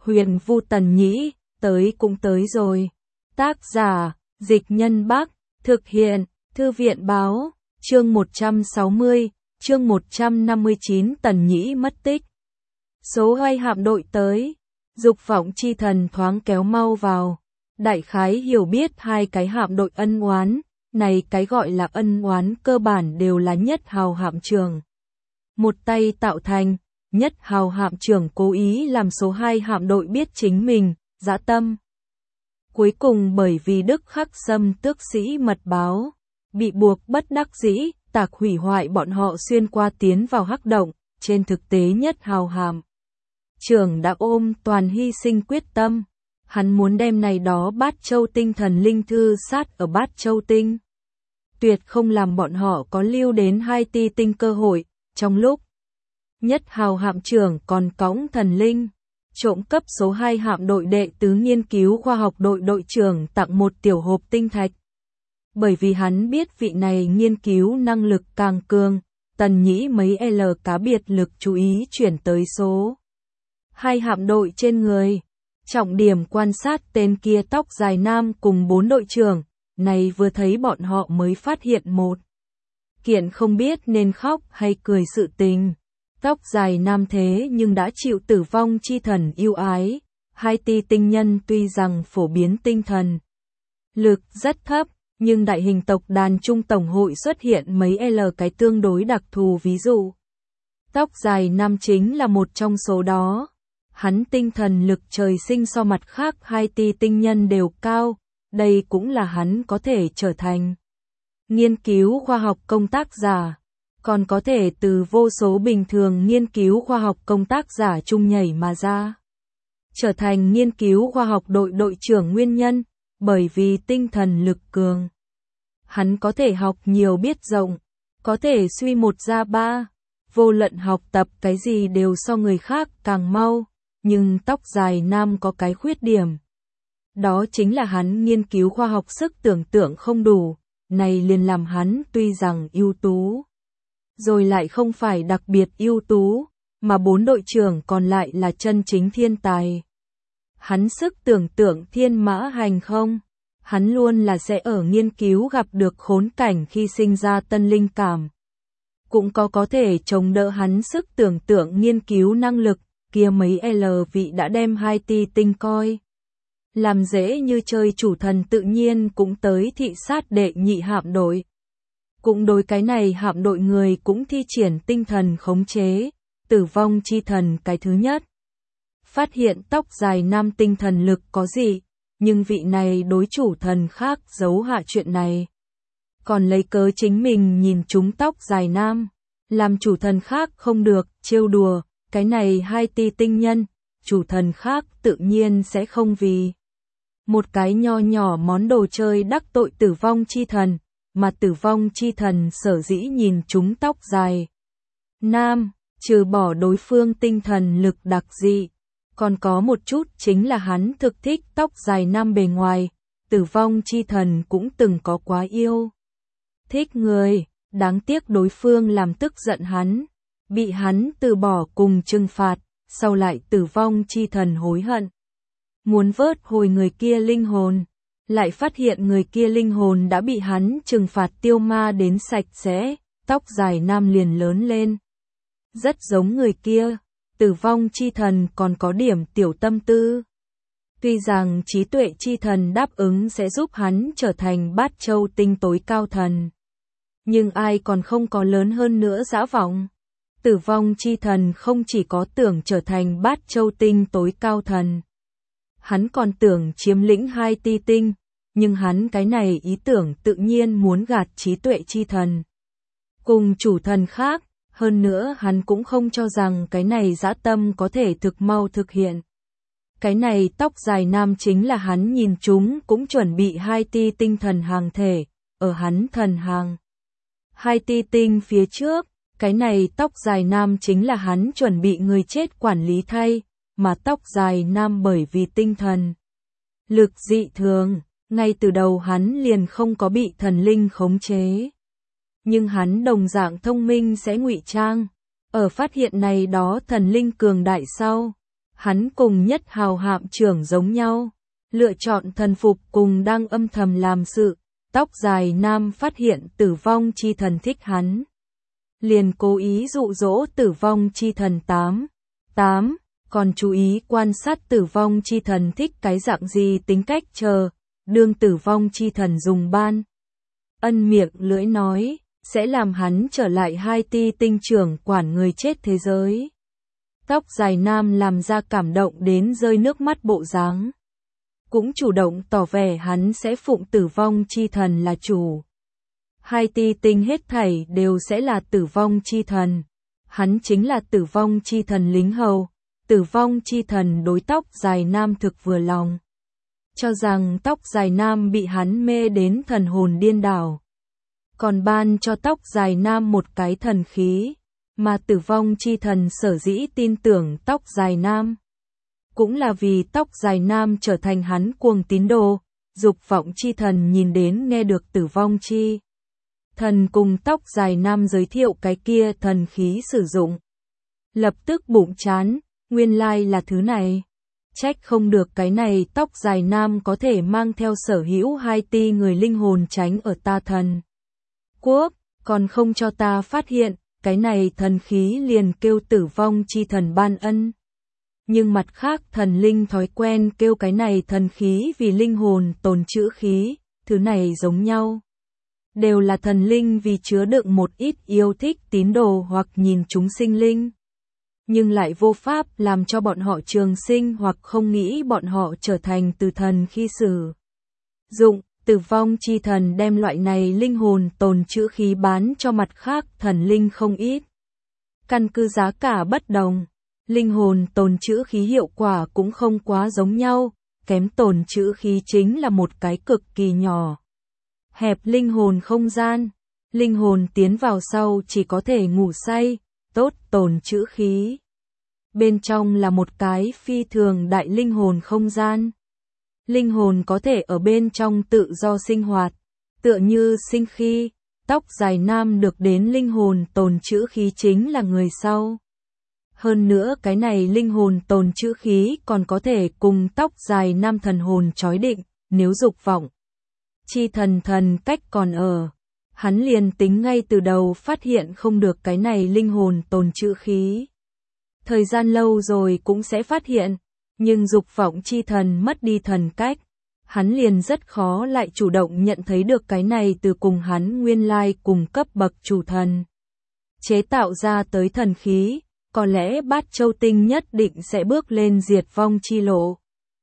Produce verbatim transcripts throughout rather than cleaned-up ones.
Huyền Vu Tần Nhĩ, tới cũng tới rồi. Tác giả, Dịch Nhân Bắc, thực hiện, Thư viện Báo, chương một trăm sáu mươi, chương một trăm năm mươi chín Tần Nhĩ mất tích. Số hai hạm đội tới, Dục Vọng Chi Thần thoáng kéo mau vào. Đại khái hiểu biết hai cái hạm đội ân oán, này cái gọi là ân oán cơ bản đều là Nhất Hào hạm trưởng một tay tạo thành. Nhất Hào hạm trưởng cố ý làm số hai hạm đội biết chính mình, dã tâm. Cuối cùng bởi vì Đức Khắc Sâm tước sĩ mật báo, bị buộc bất đắc dĩ, tạc hủy hoại bọn họ xuyên qua tiến vào hắc động, trên thực tế Nhất Hào hạm trưởng đã ôm toàn hy sinh quyết tâm. Hắn muốn đem này đó Bát Châu Tinh thần linh thư sát ở Bát Châu Tinh. Tuyệt không làm bọn họ có lưu đến hai ti tinh cơ hội, trong lúc Nhất Hào hạm trưởng còn cõng thần linh, trộm cấp số hai hạm đội đệ tứ nghiên cứu khoa học đội đội trưởng tặng một tiểu hộp tinh thạch. Bởi vì hắn biết vị này nghiên cứu năng lực càng cường, Tần Nhĩ mấy L cá biệt lực chú ý chuyển tới số hai hạm đội trên người. Trọng điểm quan sát tên kia tóc dài nam cùng bốn đội trưởng, này vừa thấy bọn họ mới phát hiện một kiện không biết nên khóc hay cười sự tình. Tóc dài nam thế nhưng đã chịu Tử Vong Chi Thần yêu ái. Hai ti tinh nhân tuy rằng phổ biến tinh thần lực rất thấp, nhưng đại hình tộc đàn trung tổng hội xuất hiện mấy L cái tương đối đặc thù, ví dụ. Tóc dài nam chính là một trong số đó. Hắn tinh thần lực trời sinh so mặt khác hai ti tinh nhân đều cao, đây cũng là hắn có thể trở thành nghiên cứu khoa học công tác giả, còn có thể từ vô số bình thường nghiên cứu khoa học công tác giả chung nhảy mà ra. Trở thành nghiên cứu khoa học đội đội trưởng nguyên nhân, bởi vì tinh thần lực cường. Hắn có thể học nhiều biết rộng, có thể suy một ra ba, vô luận học tập cái gì đều so người khác càng mau. Nhưng tóc dài nam có cái khuyết điểm. Đó chính là hắn nghiên cứu khoa học sức tưởng tượng không đủ, này liền làm hắn tuy rằng ưu tú, rồi lại không phải đặc biệt ưu tú, mà bốn đội trưởng còn lại là chân chính thiên tài. Hắn sức tưởng tượng thiên mã hành không, hắn luôn là sẽ ở nghiên cứu gặp được khốn cảnh khi sinh ra tân linh cảm. Cũng có có thể chống đỡ hắn sức tưởng tượng nghiên cứu năng lực. Kia mấy L vị đã đem hai ti tinh coi làm dễ như chơi chủ thần tự nhiên cũng tới thị sát đệ nhị hạm đội. Cũng đối cái này hạm đội người cũng thi triển tinh thần khống chế, Tử Vong Chi Thần cái thứ nhất. Phát hiện tóc dài nam tinh thần lực có gì, nhưng vị này đối chủ thần khác giấu hạ chuyện này. Còn lấy cớ chính mình nhìn chúng tóc dài nam, làm chủ thần khác không được trêu đùa. Cái này hai ti tinh nhân, chủ thần khác tự nhiên sẽ không vì một cái nho nhỏ món đồ chơi đắc tội Tử Vong Chi Thần, mà Tử Vong Chi Thần sở dĩ nhìn chúng tóc dài nam, trừ bỏ đối phương tinh thần lực đặc dị, còn có một chút chính là hắn thực thích tóc dài nam bề ngoài. Tử Vong Chi Thần cũng từng có quá yêu thích người, đáng tiếc đối phương làm tức giận hắn. Bị hắn từ bỏ cùng trừng phạt, sau lại Tử Vong Chi Thần hối hận. Muốn vớt hồi người kia linh hồn, lại phát hiện người kia linh hồn đã bị hắn trừng phạt tiêu ma đến sạch sẽ, tóc dài nam liền lớn lên. Rất giống người kia, Tử Vong Chi Thần còn có điểm tiểu tâm tư. Tuy rằng trí tuệ chi thần đáp ứng sẽ giúp hắn trở thành Bát Châu Tinh tối cao thần. Nhưng ai còn không có lớn hơn nữa dã vọng. Tử Vong Chi Thần không chỉ có tưởng trở thành Bát Châu Tinh tối cao thần. Hắn còn tưởng chiếm lĩnh hai ti tinh, nhưng hắn cái này ý tưởng tự nhiên muốn gạt trí tuệ chi thần. Cùng chủ thần khác, hơn nữa hắn cũng không cho rằng cái này dã tâm có thể thực mau thực hiện. Cái này tóc dài nam chính là hắn nhìn chúng cũng chuẩn bị hai ti tinh thần hàng thể, ở hắn thần hàng. Hai ti tinh phía trước. Cái này tóc dài nam chính là hắn chuẩn bị người chết quản lý thay, mà tóc dài nam bởi vì tinh thần lực dị thường, ngay từ đầu hắn liền không có bị thần linh khống chế. Nhưng hắn đồng dạng thông minh sẽ ngụy trang, ở phát hiện này đó thần linh cường đại sau, Hắn cùng Nhất Hào hạm trưởng giống nhau, lựa chọn thần phục cùng đang âm thầm làm sự. Tóc dài nam phát hiện Tử Vong Chi Thần thích hắn, liền cố ý dụ dỗ Tử Vong Chi Thần tám. tám. Còn chú ý quan sát Tử Vong Chi Thần thích cái dạng gì tính cách chờ, đương Tử Vong Chi Thần dùng ban. Ân miệng lưỡi nói, sẽ làm hắn trở lại hai ti tinh trưởng quản người chết thế giới. Tóc dài nam làm ra cảm động đến rơi nước mắt bộ dáng. Cũng chủ động tỏ vẻ hắn sẽ phụng Tử Vong Chi Thần là chủ. Hai ti tinh hết thảy đều sẽ là Tử Vong Chi Thần. Hắn chính là Tử Vong Chi Thần lính hầu. Tử Vong Chi Thần đối tóc dài nam thực vừa lòng. Cho rằng tóc dài nam bị hắn mê đến thần hồn điên đảo. Còn ban cho tóc dài nam một cái thần khí. Mà Tử Vong Chi Thần sở dĩ tin tưởng tóc dài nam. Cũng là vì tóc dài nam trở thành hắn cuồng tín đồ. Dục vọng chi thần nhìn đến nghe được Tử Vong Chi Thần cùng tóc dài nam giới thiệu cái kia thần khí sử dụng. Lập tức bụng chán, nguyên lai là thứ này. Trách không được cái này tóc dài nam có thể mang theo sở hữu hai ti người linh hồn tránh ở ta thần quốc, còn không cho ta phát hiện, cái này thần khí liền kêu Tử Vong Chi Thần ban ân. Nhưng mặt khác thần linh thói quen kêu cái này thần khí vì linh hồn tồn trữ khí, thứ này giống nhau. Đều là thần linh vì chứa đựng một ít yêu thích tín đồ hoặc nhìn chúng sinh linh. Nhưng lại vô pháp làm cho bọn họ trường sinh hoặc không nghĩ bọn họ trở thành từ thần khi sử dụng. Tử Vong Chi Thần đem loại này linh hồn tồn trữ khí bán cho mặt khác thần linh không ít. Căn cứ giá cả bất đồng, linh hồn tồn trữ khí hiệu quả cũng không quá giống nhau, kém tồn trữ khí chính là một cái cực kỳ nhỏ. Hẹp linh hồn không gian, linh hồn tiến vào sau chỉ có thể ngủ say, tốt tồn trữ khí. Bên trong là một cái phi thường đại linh hồn không gian. Linh hồn có thể ở bên trong tự do sinh hoạt, tựa như sinh khi, tóc dài nam được đến linh hồn tồn trữ khí chính là người sau. Hơn nữa cái này linh hồn tồn trữ khí còn có thể cùng tóc dài nam thần hồn chói định, nếu dục vọng. Chi thần thần cách còn ở. Hắn liền tính ngay từ đầu phát hiện không được cái này linh hồn tồn trữ khí. Thời gian lâu rồi cũng sẽ phát hiện, nhưng dục vọng chi thần mất đi thần cách. Hắn liền rất khó lại chủ động nhận thấy được cái này từ cùng hắn nguyên lai cùng cấp bậc chủ thần. Chế tạo ra tới thần khí, có lẽ Bát Châu Tinh nhất định sẽ bước lên diệt vong chi lộ.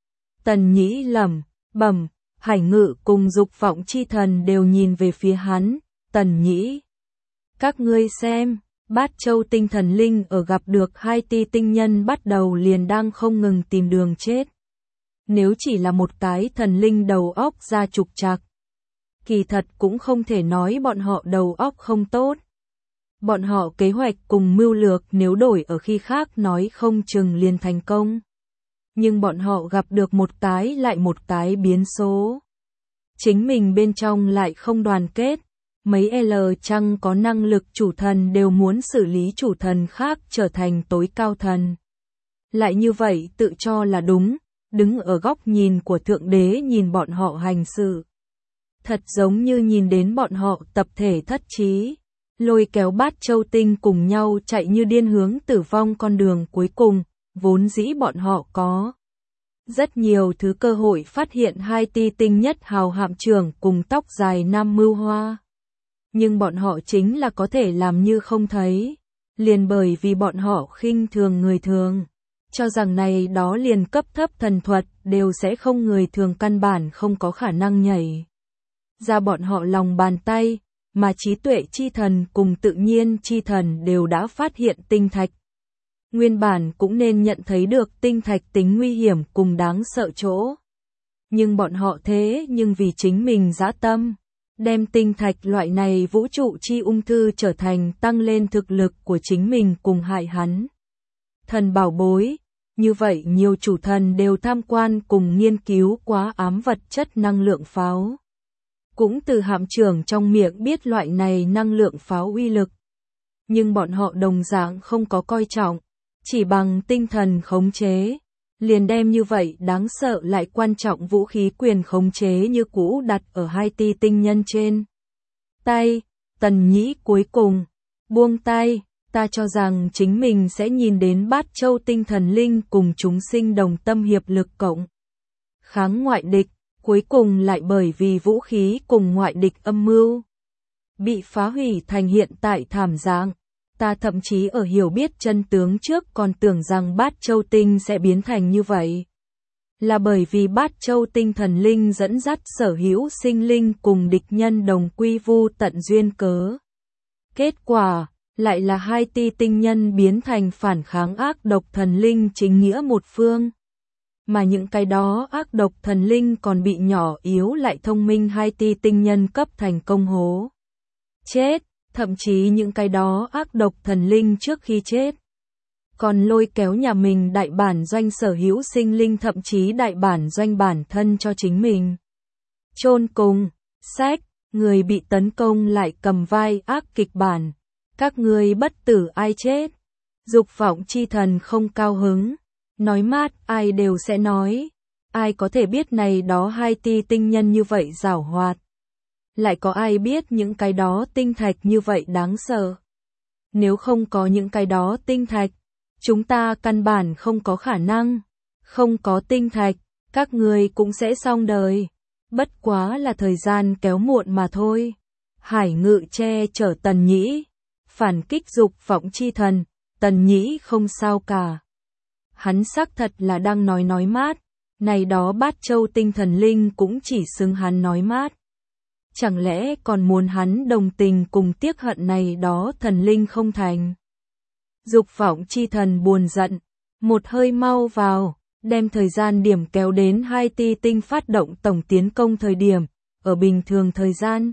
Tần Nhĩ lẩm bẩm, Hải Ngự cùng dục vọng chi thần đều nhìn về phía hắn. Tần Nhĩ, các ngươi xem, Bát Châu Tinh thần linh ở gặp được hai ti tinh nhân bắt đầu liền đang không ngừng tìm đường chết. Nếu chỉ là một cái thần linh đầu óc ra trục trặc, kỳ thật cũng không thể nói bọn họ đầu óc không tốt. Bọn họ kế hoạch cùng mưu lược nếu đổi ở khi khác nói không chừng liền thành công. Nhưng bọn họ gặp được một cái lại một cái biến số. Chính mình bên trong lại không đoàn kết. Mấy L chăng có năng lực chủ thần đều muốn xử lý chủ thần khác trở thành tối cao thần. Lại như vậy tự cho là đúng, đứng ở góc nhìn của Thượng Đế nhìn bọn họ hành sự. Thật giống như nhìn đến bọn họ tập thể thất trí, lôi kéo Bát Châu Tinh cùng nhau chạy như điên hướng tử vong con đường cuối cùng, vốn dĩ bọn họ có. Rất nhiều thứ cơ hội phát hiện hai ti tinh nhất hào hạm trưởng cùng tóc dài nam mưu hoa. Nhưng bọn họ chính là có thể làm như không thấy, liền bởi vì bọn họ khinh thường người thường, cho rằng này đó liền cấp thấp thần thuật đều sẽ không người thường căn bản không có khả năng nhảy ra bọn họ lòng bàn tay, mà trí tuệ chi thần cùng tự nhiên chi thần đều đã phát hiện tinh thạch. Nguyên bản cũng nên nhận thấy được tinh thạch tính nguy hiểm cùng đáng sợ chỗ. Nhưng bọn họ thế nhưng vì chính mình dã tâm, đem tinh thạch loại này vũ trụ chi ung thư trở thành tăng lên thực lực của chính mình cùng hại hắn. Thần bảo bối, như vậy nhiều chủ thần đều tham quan cùng nghiên cứu quá ám vật chất năng lượng pháo. Cũng từ hạm trưởng trong miệng biết loại này năng lượng pháo uy lực. Nhưng bọn họ đồng dạng không có coi trọng, chỉ bằng tinh thần khống chế, liền đem như vậy đáng sợ lại quan trọng vũ khí quyền khống chế như cũ đặt ở hai ti tinh nhân trên tay. Tần Nhĩ cuối cùng buông tay, ta cho rằng chính mình sẽ nhìn đến Bát Châu tinh thần linh cùng chúng sinh đồng tâm hiệp lực cộng kháng ngoại địch, cuối cùng lại bởi vì vũ khí cùng ngoại địch âm mưu bị phá hủy thành hiện tại thảm dạng. Ta thậm chí ở hiểu biết chân tướng trước còn tưởng rằng Bát Châu tinh sẽ biến thành như vậy. Là bởi vì Bát Châu tinh thần linh dẫn dắt sở hữu sinh linh cùng địch nhân đồng quy vu tận duyên cớ. Kết quả, lại là hai ti tinh nhân biến thành phản kháng ác độc thần linh chính nghĩa một phương. Mà những cái đó ác độc thần linh còn bị nhỏ yếu lại thông minh hai ti tinh nhân cấp thành công hố chết. Thậm chí những cái đó ác độc thần linh trước khi chết còn lôi kéo nhà mình đại bản doanh sở hữu sinh linh, thậm chí đại bản doanh bản thân cho chính mình chôn cùng. Sách, người bị tấn công lại cầm vai ác kịch bản, các ngươi bất tử ai chết. Dục vọng chi thần không cao hứng, nói mát, ai đều sẽ nói, ai có thể biết này đó hai ti tinh nhân như vậy giảo hoạt. Lại có ai biết những cái đó tinh thạch như vậy đáng sợ. Nếu không có những cái đó tinh thạch, chúng ta căn bản không có khả năng. Không có tinh thạch, các người cũng sẽ xong đời. Bất quá là thời gian kéo muộn mà thôi. Hải Ngự che chở Tần Nhĩ, phản kích dục vọng chi thần, Tần Nhĩ không sao cả. Hắn xác thật là đang nói nói mát, này đó Bát Châu tinh thần linh cũng chỉ xứng hắn nói mát. Chẳng lẽ còn muốn hắn đồng tình cùng tiếc hận này đó thần linh không thành? Dục vọng chi thần buồn giận, một hơi mau vào, đem thời gian điểm kéo đến hai ti tinh phát động tổng tiến công thời điểm, ở bình thường thời gian.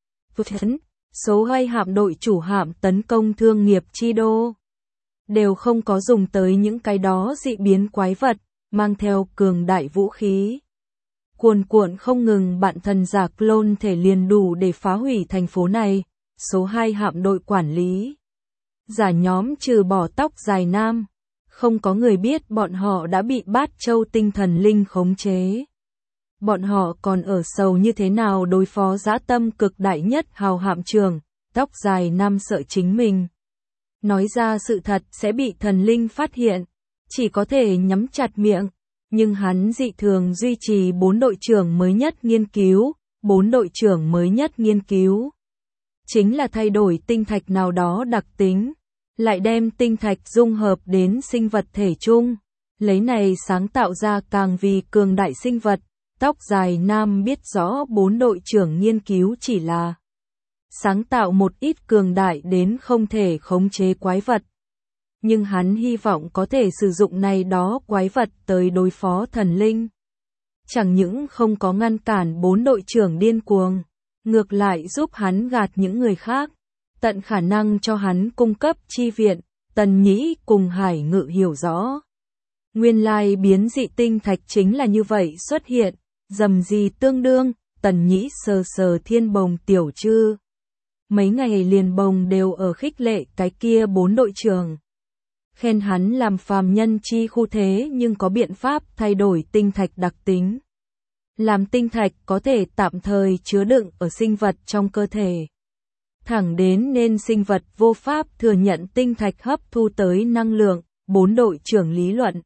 Số hai hạm đội chủ hạm tấn công thương nghiệp chi đô, đều không có dùng tới những cái đó dị biến quái vật, mang theo cường đại vũ khí. Cuồn cuộn không ngừng bạn thần giả clone thể liền đủ để phá hủy thành phố này. Số hai hạm đội quản lý giả nhóm trừ bỏ tóc dài nam, không có người biết bọn họ đã bị Bát Châu tinh thần linh khống chế. Bọn họ còn ở sầu như thế nào đối phó dã tâm cực đại nhất hào hạm trưởng. Tóc dài nam sợ chính mình nói ra sự thật sẽ bị thần linh phát hiện, chỉ có thể nhắm chặt miệng. Nhưng hắn dị thường duy trì bốn đội trưởng mới nhất nghiên cứu, bốn đội trưởng mới nhất nghiên cứu. Chính là thay đổi tinh thạch nào đó đặc tính, lại đem tinh thạch dung hợp đến sinh vật thể chung, lấy này sáng tạo ra càng vì cường đại sinh vật. Tóc dài nam biết rõ bốn đội trưởng nghiên cứu chỉ là sáng tạo một ít cường đại đến không thể khống chế quái vật. Nhưng hắn hy vọng có thể sử dụng này đó quái vật tới đối phó thần linh. Chẳng những không có ngăn cản bốn đội trưởng điên cuồng, ngược lại giúp hắn gạt những người khác, tận khả năng cho hắn cung cấp chi viện. Tần Nhĩ cùng Hải Ngự hiểu rõ. Nguyên lai biến dị tinh thạch chính là như vậy xuất hiện, dầm gì tương đương. Tần Nhĩ sờ sờ thiên bồng tiểu trư. Mấy ngày liền bồng đều ở khích lệ cái kia bốn đội trưởng. Khen hắn làm phàm nhân chi khu thế nhưng có biện pháp thay đổi tinh thạch đặc tính. Làm tinh thạch có thể tạm thời chứa đựng ở sinh vật trong cơ thể. Thẳng đến nên sinh vật vô pháp thừa nhận tinh thạch hấp thu tới năng lượng. Bốn đội trưởng lý luận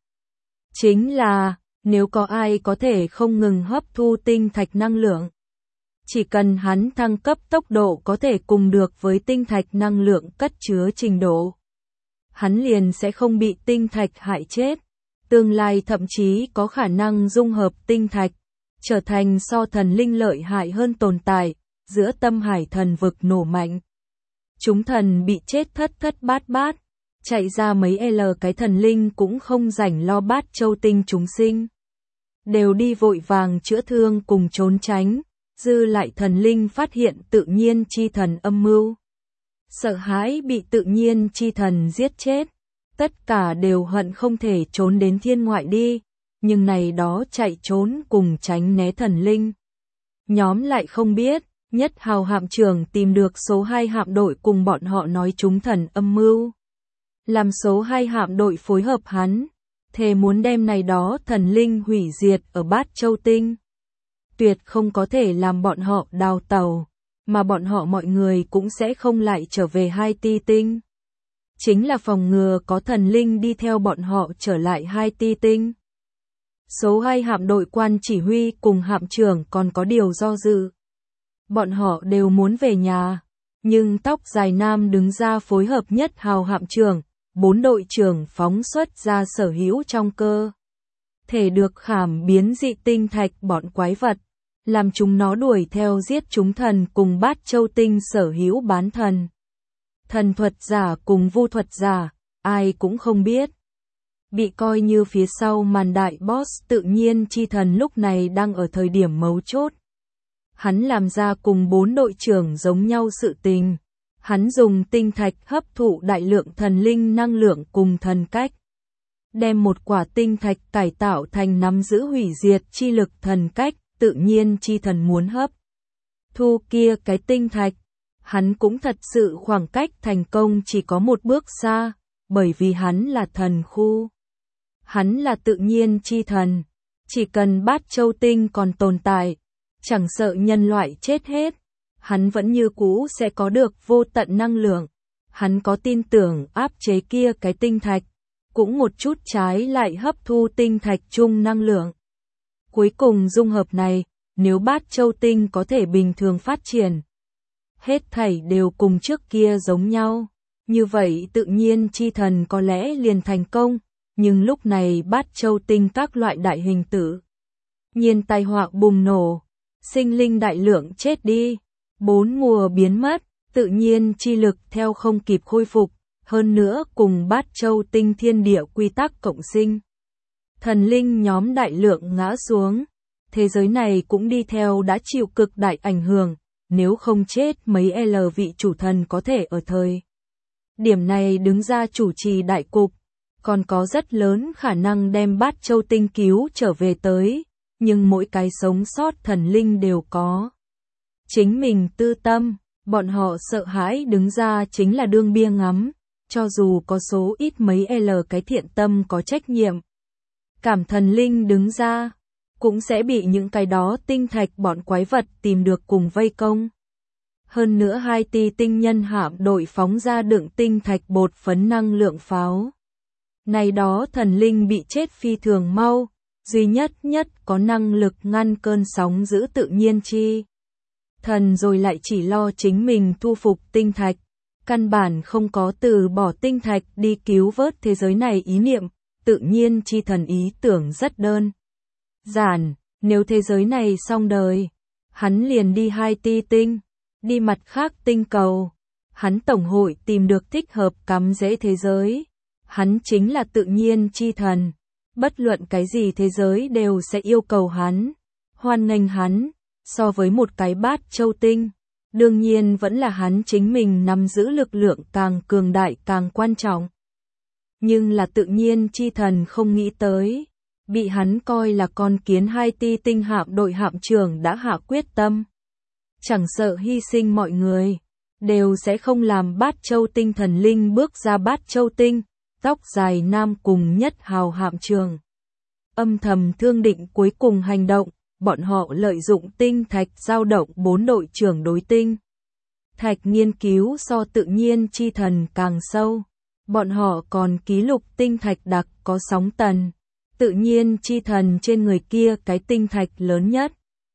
chính là, nếu có ai có thể không ngừng hấp thu tinh thạch năng lượng, chỉ cần hắn thăng cấp tốc độ có thể cùng được với tinh thạch năng lượng cất chứa trình độ, hắn liền sẽ không bị tinh thạch hại chết. Tương lai thậm chí có khả năng dung hợp tinh thạch, trở thành so thần linh lợi hại hơn tồn tại. Giữa tâm hải thần vực nổ mạnh, chúng thần bị chết thất thất bát bát, chạy ra mấy L cái thần linh cũng không rảnh lo Bát Châu tinh chúng sinh, đều đi vội vàng chữa thương cùng trốn tránh. Dư lại thần linh phát hiện tự nhiên chi thần âm mưu, sợ hãi bị tự nhiên chi thần giết chết, tất cả đều hận không thể trốn đến thiên ngoại đi. Nhưng này đó chạy trốn cùng tránh né thần linh, nhóm lại không biết. Nhất hào hạm trưởng tìm được số hai hạm đội cùng bọn họ nói chúng thần âm mưu, làm số hai hạm đội phối hợp hắn. thề muốn đem này đó thần linh hủy diệt ở Bát Châu Tinh. Tuyệt không có thể làm bọn họ đào tàu, mà bọn họ mọi người cũng sẽ không lại trở về Hai Ti Tinh. Chính là phòng ngừa có thần linh đi theo bọn họ trở lại Hai Ti Tinh. Số hai hạm đội quan chỉ huy cùng hạm trưởng còn có điều do dự. Bọn họ đều muốn về nhà, nhưng tóc dài nam đứng ra phối hợp nhất hào hạm trưởng, bốn đội trưởng phóng xuất ra sở hữu trong cơ thể được khảm biến dị tinh thạch bọn quái vật, làm chúng nó đuổi theo giết chúng thần cùng Bát Châu Tinh sở hữu bán thần. Thần thuật giả cùng vu thuật giả, ai cũng không biết. Bị coi như phía sau màn đại boss tự nhiên chi thần lúc này đang ở thời điểm mấu chốt. Hắn làm ra cùng bốn đội trưởng giống nhau sự tình. Hắn dùng tinh thạch hấp thụ đại lượng thần linh năng lượng cùng thần cách. Đem một quả tinh thạch cải tạo thành nắm giữ hủy diệt chi lực thần cách, tự nhiên chi thần muốn hấp thu kia cái tinh thạch. Hắn cũng thật sự khoảng cách thành công chỉ có một bước xa, bởi vì hắn là thần khu. Hắn là tự nhiên chi thần. Chỉ cần Bát Châu Tinh còn tồn tại, chẳng sợ nhân loại chết hết, hắn vẫn như cũ sẽ có được vô tận năng lượng. Hắn có tin tưởng áp chế kia cái tinh thạch, cũng một chút trái lại hấp thu tinh thạch chung năng lượng. Cuối cùng dung hợp này, nếu Bát Châu Tinh có thể bình thường phát triển, hết thảy đều cùng trước kia giống nhau, như vậy tự nhiên chi thần có lẽ liền thành công, nhưng lúc này Bát Châu Tinh các loại đại hình tử nhiên tai họa bùng nổ, sinh linh đại lượng chết đi, bốn mùa biến mất, tự nhiên chi lực theo không kịp khôi phục, hơn nữa cùng Bát Châu Tinh thiên địa quy tắc cộng sinh. Thần linh nhóm đại lượng ngã xuống, thế giới này cũng đi theo đã chịu cực đại ảnh hưởng, nếu không chết mấy L vị chủ thần có thể ở thời điểm này đứng ra chủ trì đại cục, còn có rất lớn khả năng đem Bát Châu Tinh cứu trở về tới, nhưng mỗi cái sống sót thần linh đều có chính mình tư tâm, bọn họ sợ hãi đứng ra chính là đương bia ngắm, cho dù có số ít mấy L cái thiện tâm có trách nhiệm. Cảm thần linh đứng ra, cũng sẽ bị những cái đó tinh thạch bọn quái vật tìm được cùng vây công. Hơn nữa Hai Ti Tinh nhân hạm đội phóng ra đựng tinh thạch bột phấn năng lượng pháo. Này đó thần linh bị chết phi thường mau, duy nhất nhất có năng lực ngăn cơn sóng giữ tự nhiên chi thần rồi lại chỉ lo chính mình thu phục tinh thạch, căn bản không có từ bỏ tinh thạch đi cứu vớt thế giới này ý niệm, tự nhiên chi thần ý tưởng rất đơn giản, nếu thế giới này xong đời, hắn liền đi Hai Ti Tinh, đi mặt khác tinh cầu, hắn tổng hội tìm được thích hợp cắm rễ thế giới, hắn chính là tự nhiên chi thần, bất luận cái gì thế giới đều sẽ yêu cầu hắn, hoan nghênh hắn, so với một cái Bát Châu Tinh, đương nhiên vẫn là hắn chính mình nắm giữ lực lượng càng cường đại càng quan trọng. Nhưng là tự nhiên chi thần không nghĩ tới, bị hắn coi là con kiến Hai Ti Tinh hạm đội hạm trưởng đã hạ quyết tâm. Chẳng sợ hy sinh mọi người, đều sẽ không làm Bát Châu Tinh thần linh bước ra Bát Châu Tinh, tóc dài nam cùng nhất hào hạm trưởng. Âm thầm thương định cuối cùng hành động, bọn họ lợi dụng tinh thạch dao động bốn đội trưởng đối tinh thạch nghiên cứu so tự nhiên chi thần càng sâu. Bọn họ còn ký lục tinh thạch đặc có sóng tần, tự nhiên chi thần trên người kia cái tinh thạch lớn nhất.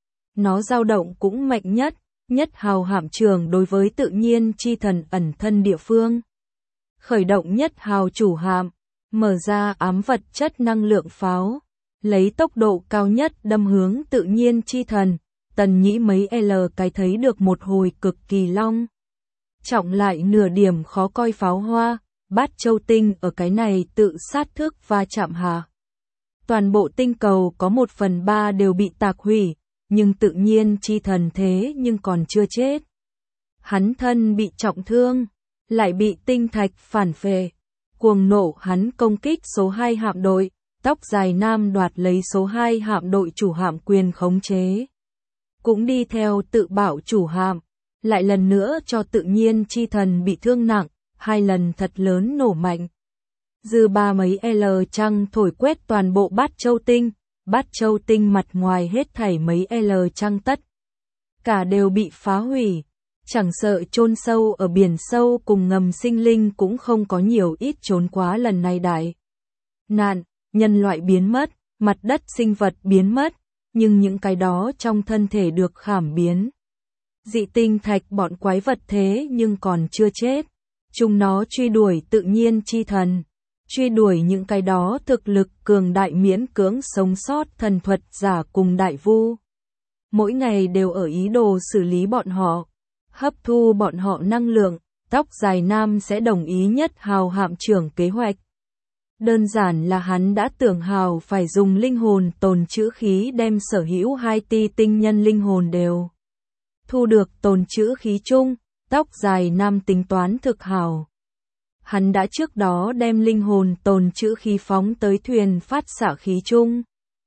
Nó dao động cũng mạnh nhất, nhất hào hạm trưởng đối với tự nhiên chi thần ẩn thân địa phương. Khởi động nhất hào chủ hạm, mở ra ám vật chất năng lượng pháo, lấy tốc độ cao nhất đâm hướng tự nhiên chi thần, tần nhĩ mấy L cái thấy được một hồi cực kỳ long. Trọng lại nửa điểm khó coi pháo hoa, Bát Châu Tinh ở cái này tự sát thức va chạm hạ. Toàn bộ tinh cầu có một phần ba đều bị tạc hủy, nhưng tự nhiên chi thần thế nhưng còn chưa chết. Hắn thân bị trọng thương, lại bị tinh thạch phản phệ. Cuồng nộ hắn công kích số hai hạm đội, tóc dài nam đoạt lấy số hai hạm đội chủ hạm quyền khống chế. Cũng đi theo tự bảo chủ hạm, lại lần nữa cho tự nhiên chi thần bị thương nặng, hai lần thật lớn nổ mạnh. Dư ba mấy L trăng thổi quét toàn bộ Bát Châu Tinh, Bát Châu Tinh mặt ngoài hết thảy mấy L trăng tất. Cả đều bị phá hủy, chẳng sợ chôn sâu ở biển sâu cùng ngầm sinh linh cũng không có nhiều ít trốn quá lần này đại nạn, nhân loại biến mất, mặt đất sinh vật biến mất, nhưng những cái đó trong thân thể được khảm biến. Dị tinh thạch bọn quái vật thế nhưng còn chưa chết. Chúng nó truy đuổi tự nhiên chi thần. Truy đuổi những cái đó thực lực cường đại miễn cưỡng sống sót thần thuật giả cùng đại vu. Mỗi ngày đều ở ý đồ xử lý bọn họ, hấp thu bọn họ năng lượng, tóc dài nam sẽ đồng ý nhất hào hạm trưởng kế hoạch. Đơn giản là hắn đã tưởng hào phải dùng linh hồn tồn trữ khí đem sở hữu hai ti tinh nhân linh hồn đều thu được tồn trữ khí chung, tóc dài nam tính toán thực hào. Hắn đã trước đó đem linh hồn tồn trữ khí phóng tới thuyền phát xạ khí chung.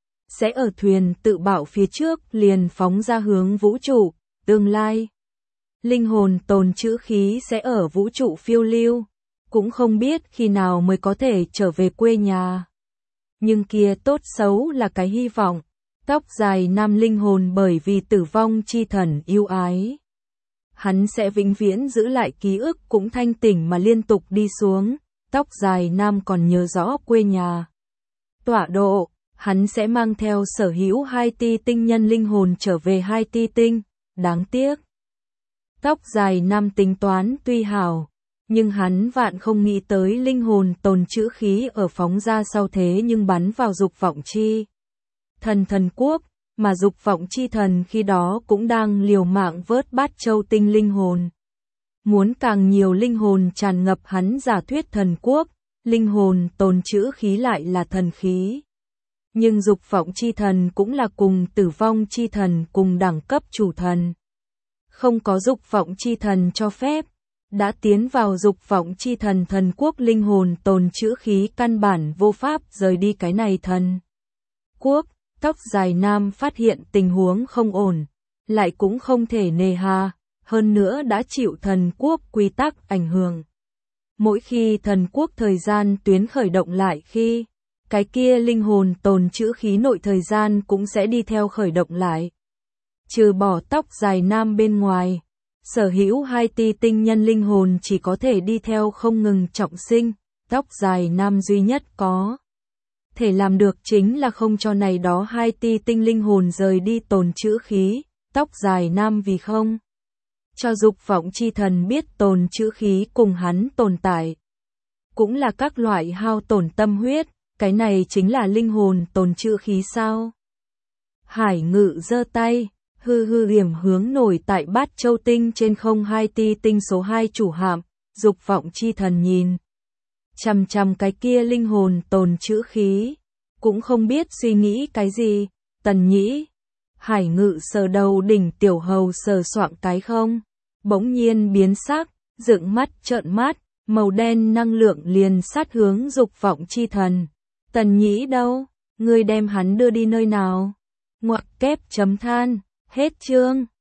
Sẽ ở thuyền tự bạo phía trước liền phóng ra hướng vũ trụ, tương lai. Linh hồn tồn trữ khí sẽ ở vũ trụ phiêu lưu, cũng không biết khi nào mới có thể trở về quê nhà. Nhưng kia tốt xấu là cái hy vọng. Tóc dài nam linh hồn bởi vì tử vong chi thần yêu ái. Hắn sẽ vĩnh viễn giữ lại ký ức cũng thanh tỉnh mà liên tục đi xuống. Tóc dài nam còn nhớ rõ quê nhà. Tọa độ, hắn sẽ mang theo sở hữu hai ti tinh nhân linh hồn trở về hai ti tinh. Đáng tiếc. Tóc dài nam tính toán tuy hảo, nhưng hắn vạn không nghĩ tới linh hồn tồn trữ khí ở phóng ra sau thế nhưng bắn vào dục vọng chi thần thần quốc, mà dục vọng chi thần khi đó cũng đang liều mạng vớt Bát Châu Tinh linh hồn. Muốn càng nhiều linh hồn tràn ngập hắn giả thuyết thần quốc, linh hồn tồn trữ khí lại là thần khí. Nhưng dục vọng chi thần cũng là cùng tử vong chi thần cùng đẳng cấp chủ thần. Không có dục vọng chi thần cho phép, đã tiến vào dục vọng chi thần thần quốc linh hồn tồn trữ khí căn bản vô pháp rời đi cái này thần quốc. Tóc dài nam phát hiện tình huống không ổn, lại cũng không thể nề hà, hơn nữa đã chịu thần quốc quy tắc ảnh hưởng. Mỗi khi thần quốc thời gian tuyến khởi động lại khi, cái kia linh hồn tồn trữ khí nội thời gian cũng sẽ đi theo khởi động lại. Trừ bỏ tóc dài nam bên ngoài, sở hữu hai ti tinh nhân linh hồn chỉ có thể đi theo không ngừng trọng sinh, tóc dài nam duy nhất có thể làm được chính là không cho này đó hai ti tinh linh hồn rời đi tồn trữ khí, tóc dài nam vì không cho dục vọng chi thần biết tồn trữ khí cùng hắn tồn tại. Cũng là các loại hao tổn tâm huyết, cái này chính là linh hồn tồn trữ khí sao? Hải Ngự giơ tay, hư hư điểm hướng nổi tại Bát Châu Tinh trên không hai ti tinh số hai chủ hạm, dục vọng chi thần nhìn. Chằm chằm cái kia linh hồn tồn trữ khí, cũng không biết suy nghĩ cái gì, Tần Nhĩ. Hải Ngự sờ đầu đỉnh tiểu hầu sờ soạng cái không, bỗng nhiên biến sắc, dựng mắt trợn mắt, màu đen năng lượng liền sát hướng dục vọng chi thần. Tần Nhĩ đâu, ngươi đem hắn đưa đi nơi nào? Ngoặc kép chấm than, hết chương.